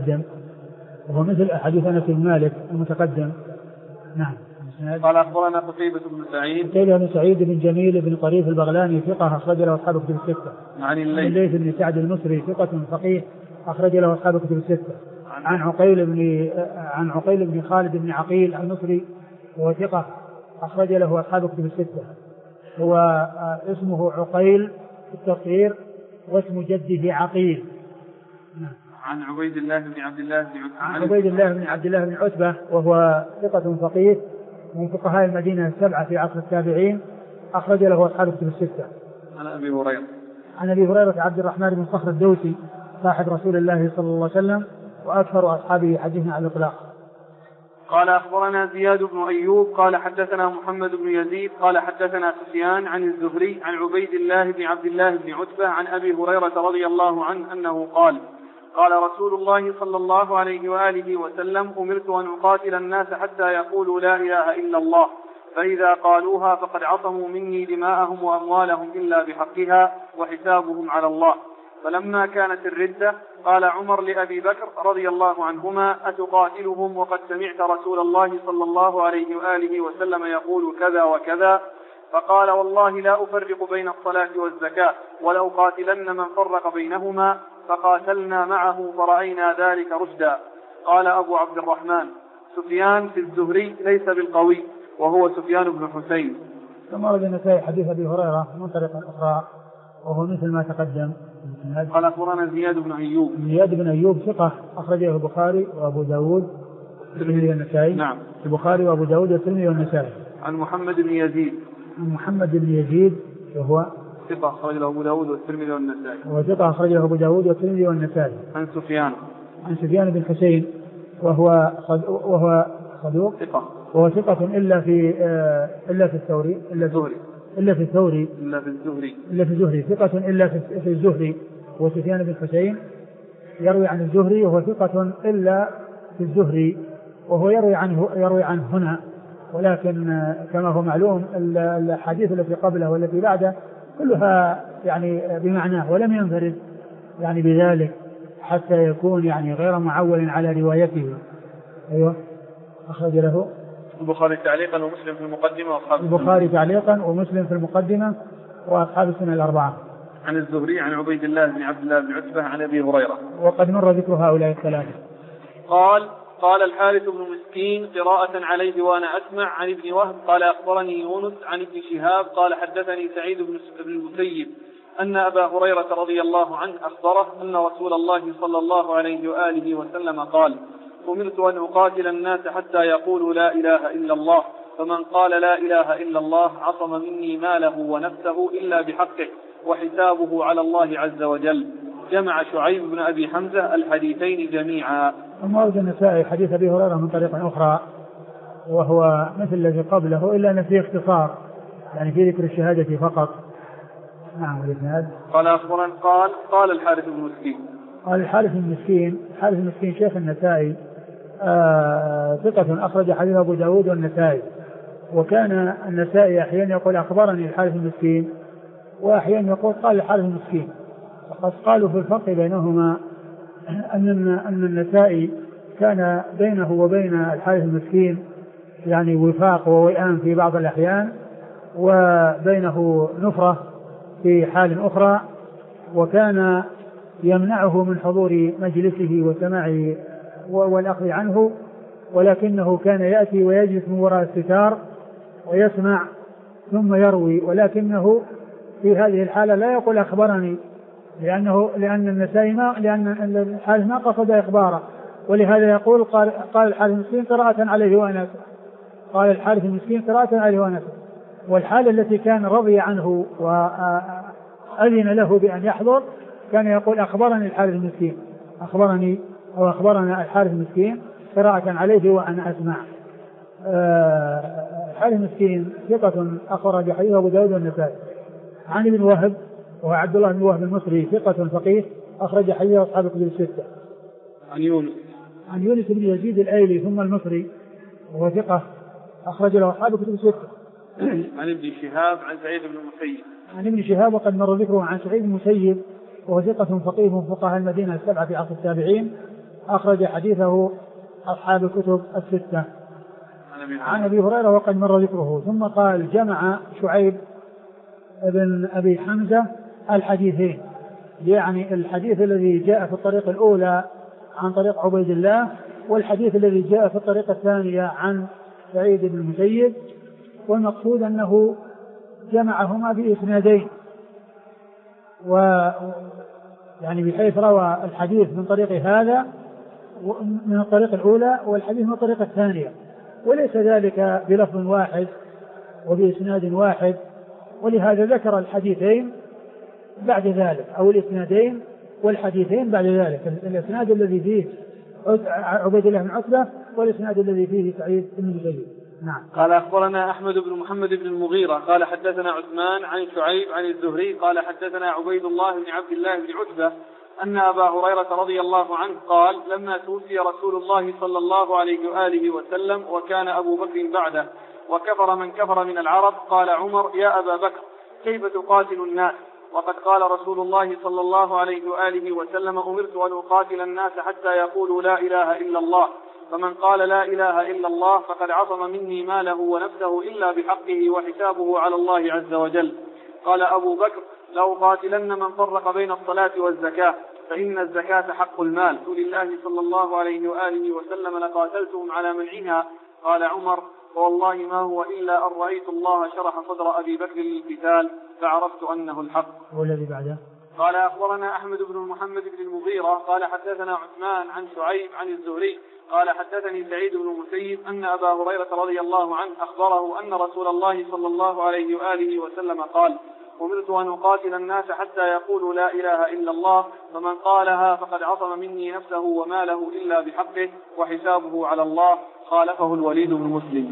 المتقدم، نعم. قال أخبرنا قتيبة بن سعيد بن جميل بن طريف البغلاني ثقة أخرج له أصحاب كتب الستة. عن الليث بن سعد المصري ثقة فقيه أخرج له أصحاب كتب الستة. عن عقيل بن خالد بن عقيل المصري وهو ثقة أخرج له أصحاب كتب الستة. هو اسمه عقيل في التصغير واسم جده عقيل. عن عبيد الله بن عبد الله بن عتبة وهو ثقة فقيه من فقهاء المدينة السبعة في عصر التابعين أخرج له أصحاب الكتب الستة. عن أبي هريرة عبد الرحمن بن صخر الدوسي صاحب رسول الله صلى الله عليه وسلم وأكثر أصحابه حديثا على الإطلاق. قال أخبرنا زياد بن أيوب قال حدثنا محمد بن يزيد قال حدثنا سفيان عن الزهري عن عبيد الله بن عبد الله بن عتبة عن أبي هريرة رضي الله عنه أنه قال رسول الله صلى الله عليه وآله وسلم أمرت أن أقاتل الناس حتى يقولوا لا إله إلا الله، فإذا قالوها فقد عصموا مني دماءهم وأموالهم إلا بحقها وحسابهم على الله. فلما كانت الردة قال عمر لأبي بكر رضي الله عنهما أتقاتلهم وقد سمعت رسول الله صلى الله عليه وآله وسلم يقول كذا وكذا؟ فقال والله لا أفرق بين الصلاة والزكاة ولو قاتلن من فرق بينهما، فقاتلنا معه فرأينا ذلك رشدا. قال أبو عبد الرحمن سفيان في الزهري ليس بالقوي وهو سفيان بن حسين. ثم ورد النسائي حديث أبي هريرة من طريق أخرى وهو مثل ما تقدم قال أخبرنا زياد بن أيوب. زياد بن أيوب ثقة أخرجه البخاري وأبو داود والترمذي والنسائي. نعم. البخاري وأبو داود والترمذي والنسائي. عن محمد بن يزيد. عن محمد بن يزيد وهو ثقة أخرجه أبو داود والترمذي والنسائي. وثقة أخرجه أبو داود والترمذي والنسائي. عن سفيان. عن سفيان بن حسين وهو صدوق ثقة، وهو ثقة إلا في الثوري إلا في الزهري ثقة إلا في الزهري. وسفيان بن حسين يروي عن الزهري وهو ثقة إلا في الزهري، وهو يروي عنه هنا، ولكن كما هو معلوم الحديث التي قبله والتي بعده كلها يعني بمعناه، ولم ينفرد يعني بذلك حتى يكون يعني غير معول على روايته. أيوة. أخرج له البخاري تعليقا ومسلم في المقدمة وأصحاب البخاري تعليقا ومسلم في المقدمة وأصحاب السنة الأربعة. عن الزهري عن عبيد الله بن عبد الله بن عتبة عن أبي هريرة. وقد مر ذكر هؤلاء الثلاثة. قال الحارث بن مسكين قراءة عليه وأنا أسمع عن ابن وهب قال أخبرني يونس عن ابن شهاب قال حدثني سعيد بن المسيب أن أبا هريرة رضي الله عنه أخبره أن رسول الله صلى الله عليه وآله وسلم قال: أمرت أن أقاتل الناس حتى يقولوا لا إله إلا الله، فمن قال لا إله إلا الله عصم مني ماله ونفسه إلا بحقه وحسابه على الله عز وجل. جمع شعيب بن أبي حمزة الحديثين جميعا. ثم ورد النسائي حديث أبي هريرة من طريق أخرى وهو مثل الذي قبله إلا أن فيه اختصار يعني في ذكر الشهادة فقط. نعم. الإسناد قال أخبرنا قال الحارث بن مسكين. قال الحارث بن مسكين شيخ النسائي ثقة أخرج حديث أبو داود والنسائي. وكان النسائي أحيانا يقول أخبرني الحارث بن مسكين وأحيانا يقول قال الحارث بن مسكين، وقد قالوا في الفرق بينهما أن النسائي كان بينه وبين الحارث المسكين يعني وفاق ووئام في بعض الأحيان، وبينه نفرة في حال أخرى، وكان يمنعه من حضور مجلسه وسماع والأخذ عنه، ولكنه كان يأتي ويجلس من وراء الستار ويسمع ثم يروي، ولكنه في هذه الحالة لا يقول أخبرني لأن الحارث ما قصد إخباره، ولهذا يقول قال الحارث المسكين قراءة عليه وأنا قال الحارث المسكين قراءة عليه وأنا. والحالة التي كان رضي عنه وأذن له بأن يحضر كان يقول أخبرني الحارث المسكين أخبرنا الحارث المسكين قراءة عليه وأنا أسمع. الحارث المسكين ثقة أخرج حديث أبو داود والنسائي. عن ابن وهب وهو عبد الله بن وهب المصري ثقة فقيه أخرج حديث أصحاب الكتب الستة. عن يونس بن يزيد الأيلي ثم المصري وهو ثقة أخرج له أصحاب الكتب الستة. عن ابن شهاب عن سعيد بن المسيب. عن ابن شهاب وقد مر ذكره عن سعيد بن المسيب وهو ثقة فقيه من فقهاء المدينة السبعة في عصر التابعين أخرج حديثه أصحاب الكتب الستة. عن أبي هريرة وقد مر ذكره. ثم قال جمع شعيب ابن أبي حمزة الحديثين، يعني الحديث الذي جاء في الطريق الأولى عن طريق عبيد الله، والحديث الذي جاء في الطريق الثانية عن سعيد بن المسيب، والمقصود أنه جمعهما بإسنادين، يعني بحيث روى الحديث من طريق هذا من الطريق الأولى والحديث من الطريق الثانية، وليس ذلك بلفظ واحد وبإسناد واحد، ولهذا ذكر الحديثين بعد ذلك أو الإسنادين والحديثين بعد ذلك، الإسناد الذي فيه عبيد الله بن عتبة والإسناد الذي فيه سعيد بن المسيب. نعم. قال أخبرنا أحمد بن محمد بن المغيرة قال حدثنا عثمان عن شعيب عن الزهري قال حدثنا عبيد الله بن عبد الله بن عتبة أن أبا هريرة رضي الله عنه قال لما توفي رسول الله صلى الله عليه وآله وسلم وكان أبو بكر بعده وكفر من كفر من العرب قال عمر يا أبا بكر كيف تقاتل الناس وقد قال رسول الله صلى الله عليه وآله وسلم أمرت أن أقاتل الناس حتى يقولوا لا إله إلا الله، فمن قال لا إله إلا الله فقد عصم مني ماله ونفسه إلا بحقه وحسابه على الله عز وجل. قال أبو بكر لأقاتلن من فرق بين الصلاة والزكاة فإن الزكاة حق المال، ولله صلى الله عليه وآله وسلم لقاتلتهم على منعها. قال عمر والله ما هو إلا أن رأيت الله شرح صدر أبي بكر للقتال فعرفت أنه الحق. والذي بعده قال أخبرنا أحمد بن محمد بن المغيرة قال حدثنا عثمان عن شعيب عن الزهري قال حدثني سعيد بن المسيب أن أبا هريرة رضي الله عنه أخبره أن رسول الله صلى الله عليه وآله وسلم قال: أمرت أن أقاتل الناس حتى يقولوا لا إله إلا الله، فمن قالها فقد عصم مني نفسه وماله إلا بحقه وحسابه على الله. خالفه الوليد بن مسلم.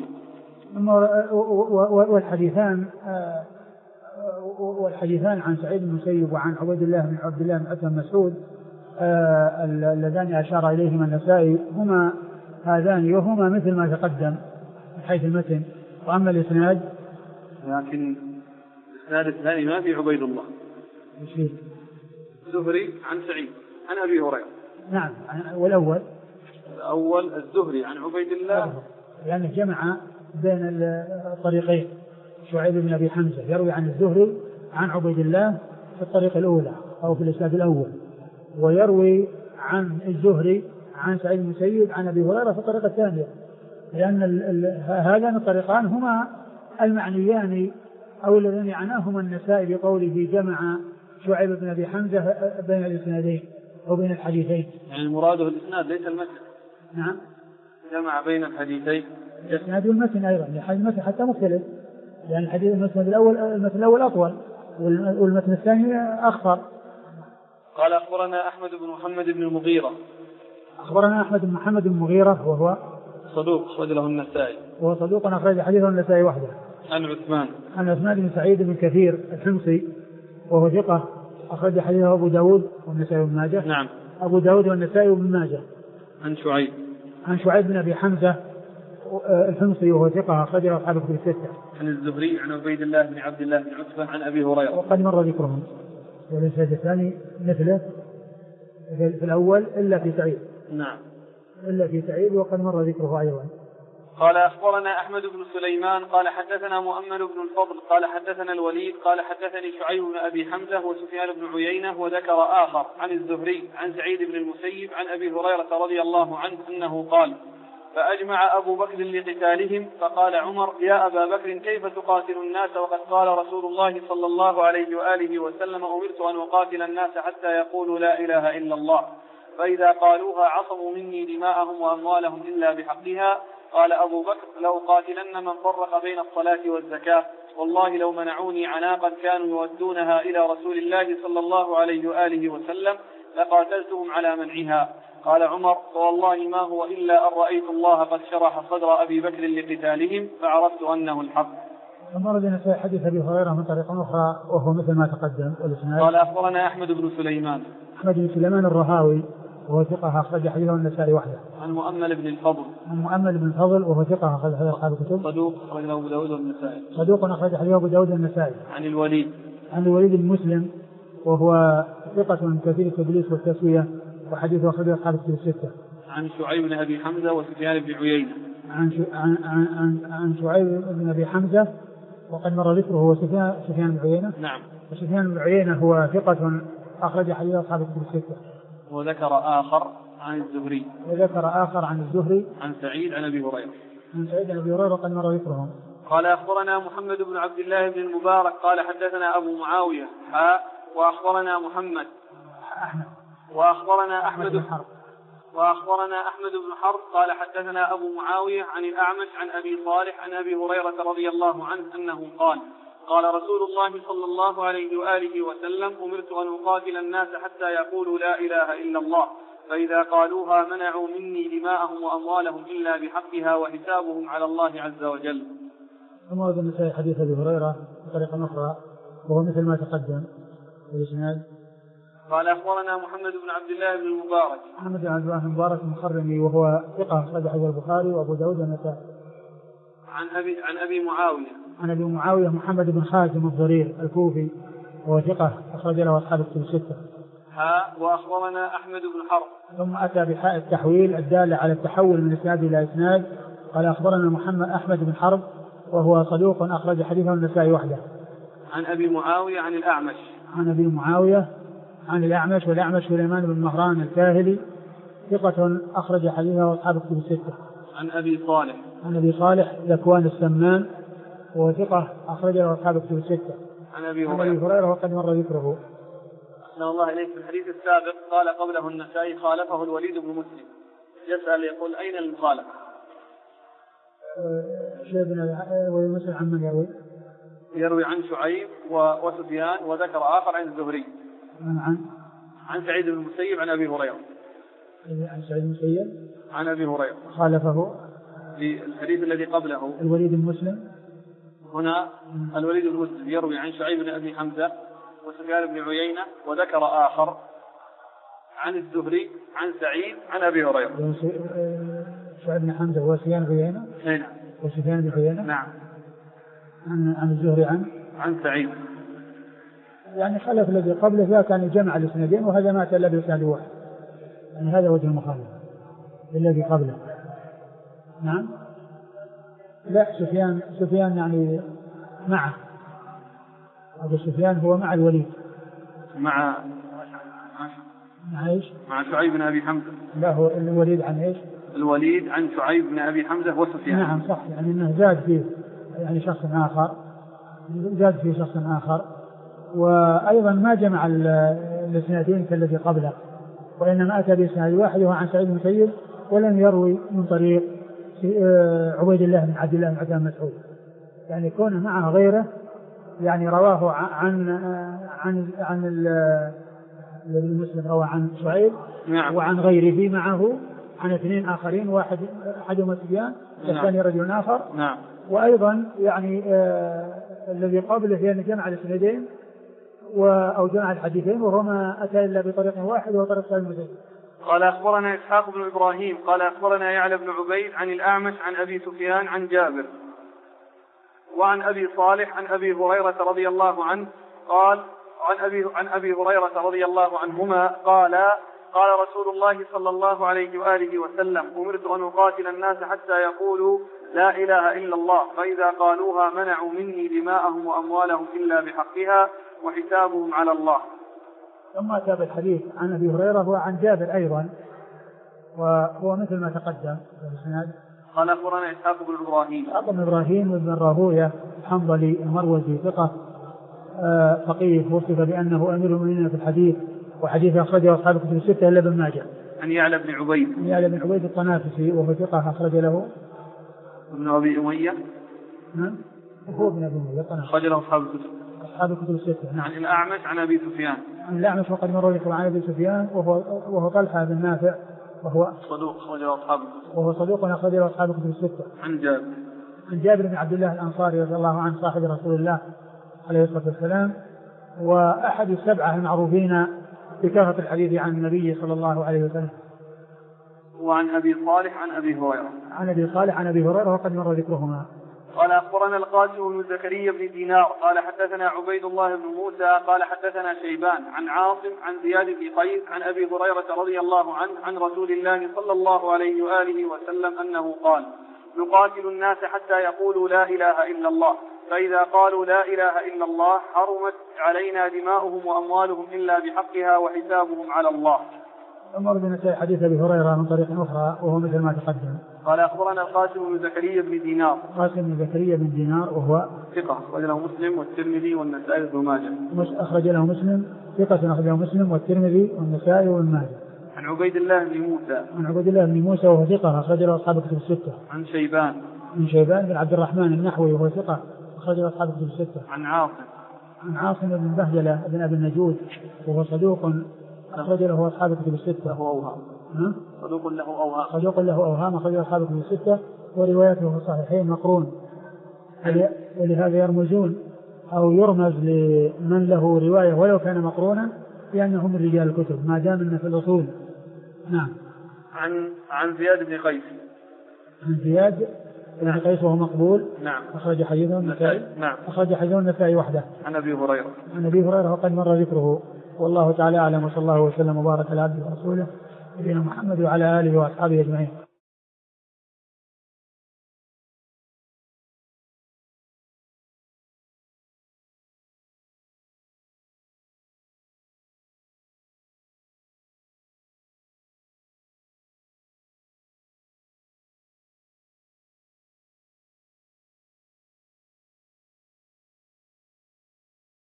والحديثان عن سعيد بن المسيب وعن عبد الله بن عتبة بن مسعود اللذان أشار إليهما النسائي هما هذان وهما مثل ما تقدم من حيث المتن. وأما الإسناد لكن الإسناد الثاني ما في عبيد الله الزهري عن سعيد عن أبي هريرة. نعم. والأول الزهري عن عبيد الله لأنه جمع بين الطريقين. شعيب بن أبي حمزة يروي عن الزهري عن عبيد الله في الطريقة الأولى أو في الإسناد الأول، ويروي عن الزهري عن سعيد بن المسيب عن أبي هريرة في الطريقة الثانية، لأن هذان الطريقان هما المعنيان أو الذين عناهما النسائي بقوله جمع شعيب بن أبي حمزة بين الإسنادين أو بين الحديثين. يعني مراده الإسناد ليس المتن. نعم. جمع بين الحديثين الإسناد والمتن أيضا، يعني المتن حتى مختلف، لأن الحديث المتن الأول أطول والمتن الثاني أخفر. قال أخبرنا أحمد بن محمد بن المغيرة. أخبرنا أحمد بن محمد بن المغيرة وهو صدوق أخرج له النسائي. وهو صدوق أخرج حديثه النسائي وحده. عن عثمان بن سعيد بن كثير الحمصي وهو ثقة أخرج حديثه أبو داود والنسائي وابن ماجه. نعم. أبو داود والنسائي وابن ماجه. عن شعيب بن أبي حمزة الحمصي وهو ثقة أخرج له أصحاب الكتب الستة. عن الزهري عن عبيد الله بن عبد الله بن عتبة عن أبي هريرة وقد مر ذكرهم. والإسناد الثاني مثله في الأول إلا في سعيد. نعم. إلا في سعيد وقد مر ذكره أيضا. قال أخبرنا أحمد بن سليمان قال حدثنا مؤمل بن الفضل قال حدثنا الوليد قال حدثني شعيب بن أبي حمزة وسفيان بن عيينة وذكر آخر عن الزهري عن سعيد بن المسيب عن أبي هريرة رضي الله عنه أنه قال: فأجمع أبو بكر لقتالهم فقال عمر: يا أبا بكر كيف تقاتل الناس وقد قال رسول الله صلى الله عليه وآله وسلم: أمرت أن أقاتل الناس حتى يقولوا لا إله إلا الله، فإذا قالوها عصموا مني دماءهم وأموالهم إلا بحقها. قال أبو بكر: لو قاتلن من فرق بين الصلاة والزكاة، والله لو منعوني عناقا كانوا يودونها إلى رسول الله صلى الله عليه وآله وسلم لقاتلتهم على منعها. قال عمر: فوالله ما هو إلا أن رأيت الله قد شرح صدر أبي بكر لقتالهم فعرفت أنه الحق. أمر بنا حديث أبي هريرة من طريق أخرى وهو مثل ما تقدم. قال أخبرنا أحمد بن سليمان. أحمد بن سليمان الرهاوي وهو ثقة أخرج حديثه النسائي وحده. عن مؤمل بن الفضل. وهو ثقة أخرج حديث أصحاب الكتب. صدوق أخرج أبو داود والنسائي. أخرج حديث أبو داود والنسائي. عن الوليد بن مسلم وهو ثقة كثير التدليس والتسوية وحديثه أخرج أصحاب الكتب الستة. عن شعيب بن أبي حمزة وسفيان بن عيينة. عن شعيب بن أبي حمزة وقد مر ذكره هو سفيان بن عيينة. نعم. وسفيان بن عيينة هو ثقة أخرج حديث أصحاب الكتب الستة. وذكر آخر عن الزهري عن سعيد عن أبي هريرة وقد مر ذكرهم. قال أخبرنا محمد بن عبد الله بن المبارك قال حدثنا أبو معاوية وأخبرنا محمد وأخبرنا أحمد بن حرب قال حدثنا أبو معاوية عن الأعمش عن أبي صالح عن أبي هريرة رضي الله عنه أنه قال رسول الله صلى الله عليه وآله وسلم: أمرت أن أقاتل الناس حتى يقولوا لا إله إلا الله، فإذا قالوها منعوا مني دماءهم وأموالهم إلا بحقها وحسابهم على الله عز وجل. ثم ورد النسائي حديث أبي هريرة بطريقة أخرى وهو مثل ما تقدم. قال أخبرنا محمد بن عبد الله بن المبارك. محمد بن عبد الله بن المبارك المخرمي وهو ثقة أخرج حديث البخاري وأبو داود والنسائي. عن أبي معاوية محمد بن خازم الضرير الكوفي وهو ثقة أخرج له أصحاب الكتب الستة. وأخبرنا أحمد بن حرب. ثم أتى بحاء التحويل الدالة على التحول من إسناد إلى إسناد. قال أخبرنا محمد أحمد بن حرب وهو صدوق أخرج حديثه النسائي وحده. عن أبي معاوية عن الأعمش. والأعمش سليمان بن مهران الكاهلي ثقة أخرج حديثه أصحاب الكتب الستة. عن أبي صالح ذكوان السمان وهو ثقة أخرج له أصحاب الكتب الستة. عن أبي هريرة وقد مر ذكره. أحسن الله إليك. في الحديث السابق قال قبله النسائي خالفه الوليد بن مسلم، يسأل يقول أين المخالفة؟ ويمثل عن من يروي؟ يروي عن شعيب وسفيان وذكر آخر عن الزهري عن سعيد بن المسيب عن أبي هريرة. عن سعيد بن المسيب عن أبي هريرة. خالفه في الحديث الذي قبله الوليد بن مسلم. هنا الوليد بن مسلم يروي عن شعيب بن أبي حمزة وسفيان بن عيينة وذكر آخر عن الزهري عن سعيد عن أبي هريرة. شعيب بن حمزة وسفيان بن عيينة. نعم. وسفيان بن عيينة. نعم. عن الزهري عن سعيد. يعني خلف الذي قبله ذا كان جمع الاسنادين وهذا ما أتى إلا بإسناد واحد، يعني هذا وجه المخالفة الذي قبله. نعم. لا سفيان يعني معه، هذا سفيان هو مع الوليد مع ايش؟ مع شعيب بن أبي حمزة. لا هو الوليد عن ايش؟ الوليد عن شعيب بن أبي حمزة وسفيان. نعم صح، يعني انه زاد فيه يعني شخص آخر، وأيضا ما جمع الاسنادين كالذي قبله، وإنما أتى بإسناد واحد وهو عن سعيد بن المسيب، ولم يروي من طريق عبيد الله بن عبد الله بن عبد مسعود، يعني كون معه غيره يعني رواه عن المسلم روى عن شعيب. نعم. وعن غيره معه عن اثنين آخرين، أحدهما سفيان والثاني رجل آخر. نعم. وأيضا يعني الذي قبله في أن جمع الاسنادين أو جمع الحديثين، وهو ما أتى إلا بطريق واحد وهو طريق سعيد بن المسيب. قال أخبرنا إسحاق بن إبراهيم قال أخبرنا يعلى بن عبيد عن الأعمش عن أبي سفيان عن جابر وعن أبي صالح عن أبي هريرة رضي الله عنه قال عن أبي هريرة رضي الله عنهما قال رسول الله صلى الله عليه وآله وسلم أمرت أن أقاتل الناس حتى يقولوا لا إله إلا الله، فإذا قالوها منعوا مني دماءهم وأموالهم إلا بحقها وحسابهم على الله. ثم أتى بالحديث عن أبي هريرة وعن جابر أيضا، وهو مثل ما تقدم في الإسناد. قال أخبرنا إسحاق بن إبراهيم بن راهوية الحنظلي المروزي ثقة فقيه، وصف بأنه أمير المؤمنين في الحديث، وحديث أخرجه أصحاب الكتب الستة إلا ابن ماجه. عن يعلى بن عبيد الطنافسي وهو ثقة أخرج له ابن أبي أمية. نعم هو ابن أبي أمية الطنافسي أخرج له أصحاب الكتب الستة. نعم. عن الأعمش عن أبي سفيان. عن الأعمش وقد مر ذكر عن أبي سفيان وهو طلحة بن نافع وهو صدوق أخرج له أصحاب الكتب. وهو صدوق أخرج له أصحاب الكتب الستة. عن جابر بن عبد الله الأنصاري رضي الله عنه صاحب رسول الله عليه الصلاة والسلام، وأحد السبعة المعروفين بكثرة الحديث عن النبي صلى الله عليه وسلم. وعن أبي صالح عن أبي هريرة وقد مر ذكرهما. قال أخبرنا القاسم بن زكريا بن دينار قال حدثنا عبيد الله بن موسى قال حدثنا شيبان عن عاصم عن زياد بن قيس عن أبي هريرة رضي الله عنه عن رسول الله صلى الله عليه وآله وسلم أنه قال نقاتل الناس حتى يقولوا لا إله إلا الله، فإذا قالوا لا إله إلا الله حرمت علينا دماؤهم وأموالهم إلا بحقها وحسابهم على الله. أمر بن حديث أبي هريرة من طريق أخرى وهو مثل ما تقدم. قال أخبرنا القاسم بن زكريا بن دينار وهو ثقة أخرج له مسلم والترمذي والنسائي وابن ماجه. أخرج له مسلم ثقة أخرج له مسلم والترمذي والنسائي وابن ماجه. عن عبيد الله بن موسى وهو ثقة أخرج له أصحاب الكتب الستة. عن شيبان بن عبد الرحمن النحوي وهو ثقة أخرج له أصحاب الكتب الستة. عن عاصم بن بهدلة بن أبي النجود وهو صدوق أخرج له أصحاب الكتب الستة. صدوق له أوهام أخرج له أصحاب الكتب الستة، ورواياته في الصحيحين مقرون، ولهذا يرمزون أو يرمز لمن له رواية ولو كان مقرونا لأنه من رجال الكتب ما دام أنه في الأصول. نعم. عن زياد بن قيس. بن قيس وهو مقبول. نعم. أخرج حديثه النسائي. نعم. أخرج حديثه النسائي وحده. عن أبي هريرة وقد مر ذكره. والله تعالى أعلم، وصلى الله وسلم وبارك على عبده ورسوله نبينا محمد وعلى آله وأصحابه أجمعين.